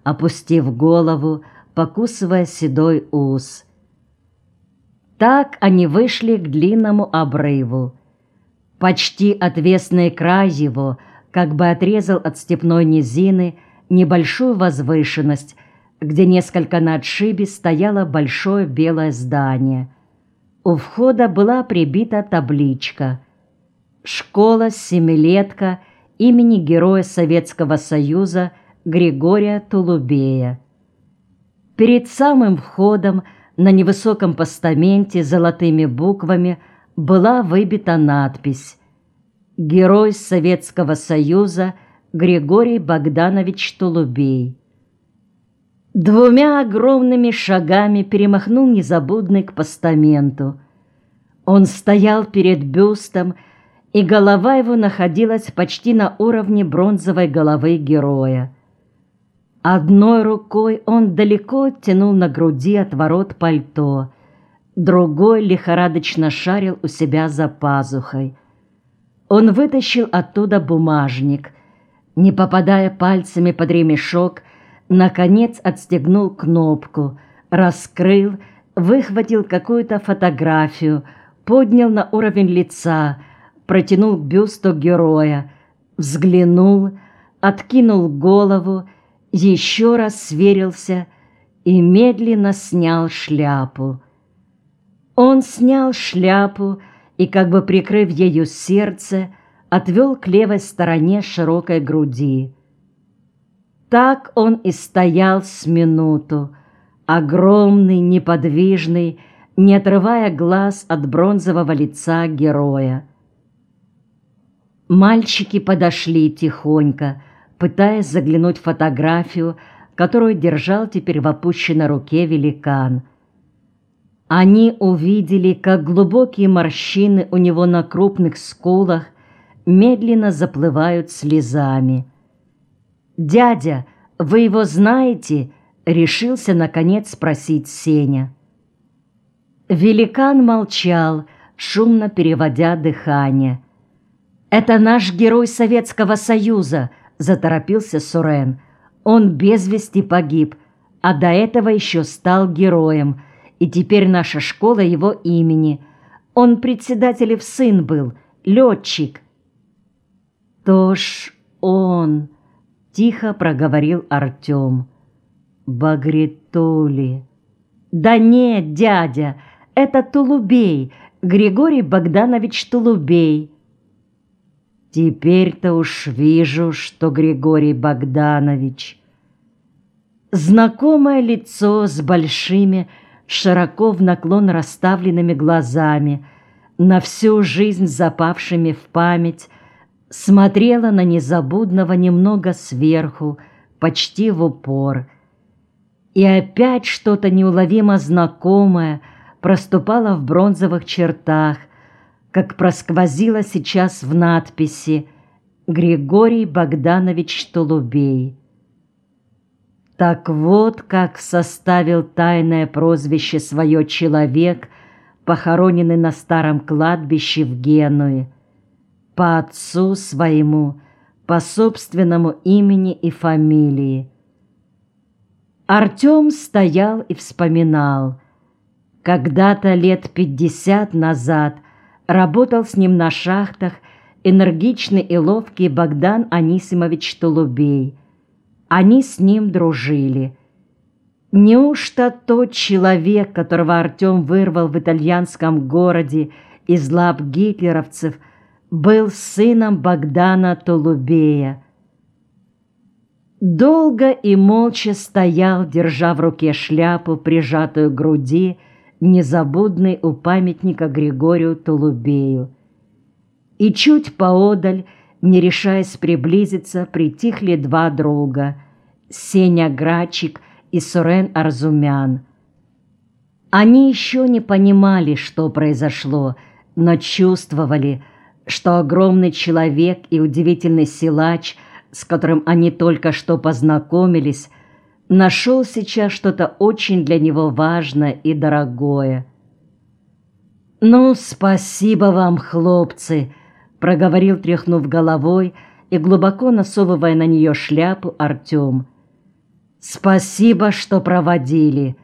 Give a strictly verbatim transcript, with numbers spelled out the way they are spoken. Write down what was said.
опустив голову, покусывая седой ус. Так они вышли к длинному обрыву. Почти отвесный край его как бы отрезал от степной низины небольшую возвышенность, где несколько на отшибе стояло большое белое здание. У входа была прибита табличка «Школа-семилетка имени Героя Советского Союза Григория Толубея». Перед самым входом на невысоком постаменте золотыми буквами была выбита надпись «Герой Советского Союза Григорий Богданович Толубей». Двумя огромными шагами перемахнул незабудный к постаменту. Он стоял перед бюстом, и голова его находилась почти на уровне бронзовой головы героя. Одной рукой он далеко оттянул на груди отворот пальто, другой лихорадочно шарил у себя за пазухой. Он вытащил оттуда бумажник, не попадая пальцами под ремешок, наконец отстегнул кнопку, раскрыл, выхватил какую-то фотографию, поднял на уровень лица, протянул к бюсту героя, взглянул, откинул голову, еще раз сверился и медленно снял шляпу. Он снял шляпу и, как бы прикрыв ею сердце, отвел к левой стороне широкой груди. Так он и стоял с минуту, огромный, неподвижный, не отрывая глаз от бронзового лица героя. Мальчики подошли тихонько, пытаясь заглянуть в фотографию, которую держал теперь в опущенной руке великан. Они увидели, как глубокие морщины у него на крупных скулах медленно заплывают слезами. «Дядя, вы его знаете?» — решился, наконец, спросить Сеня. Великан молчал, шумно переводя дыхание. «Это наш герой Советского Союза», — заторопился Сурен. «Он без вести погиб, а до этого еще стал героем, и теперь наша школа его имени. Он председателев сын был, летчик». «То ж он», — тихо проговорил Артем. «Багритули». «Да нет, дядя, это Толубей, Григорий Богданович Толубей». «Теперь-то уж вижу, что Григорий Богданович». Знакомое лицо с большими, широко в наклон расставленными глазами, на всю жизнь запавшими в память, смотрела на незабудного немного сверху, почти в упор. И опять что-то неуловимо знакомое проступало в бронзовых чертах, как просквозило сейчас в надписи «Григорий Богданович Толубей». Так вот, как составил тайное прозвище свое человек, похороненный на старом кладбище в Генуе, по отцу своему, по собственному имени и фамилии. Артем стоял и вспоминал. Когда-то лет пятьдесят назад работал с ним на шахтах энергичный и ловкий Богдан Анисимович Толубей. Они с ним дружили. Неужто тот человек, которого Артем вырвал в итальянском городе из лап гитлеровцев, был сыном Богдана Толубея? Долго и молча стоял, держа в руке шляпу, прижатую к груди, незабудный у памятника Григорию Толубею. И чуть поодаль, не решаясь приблизиться, притихли два друга — Сеня Грачик и Сурен Арзумян. Они еще не понимали, что произошло, но чувствовали, что огромный человек и удивительный силач, с которым они только что познакомились, нашел сейчас что-то очень для него важное и дорогое. «Ну, спасибо вам, хлопцы!» — проговорил, тряхнув головой и глубоко насовывая на нее шляпу, Артем. Спасибо, что проводили.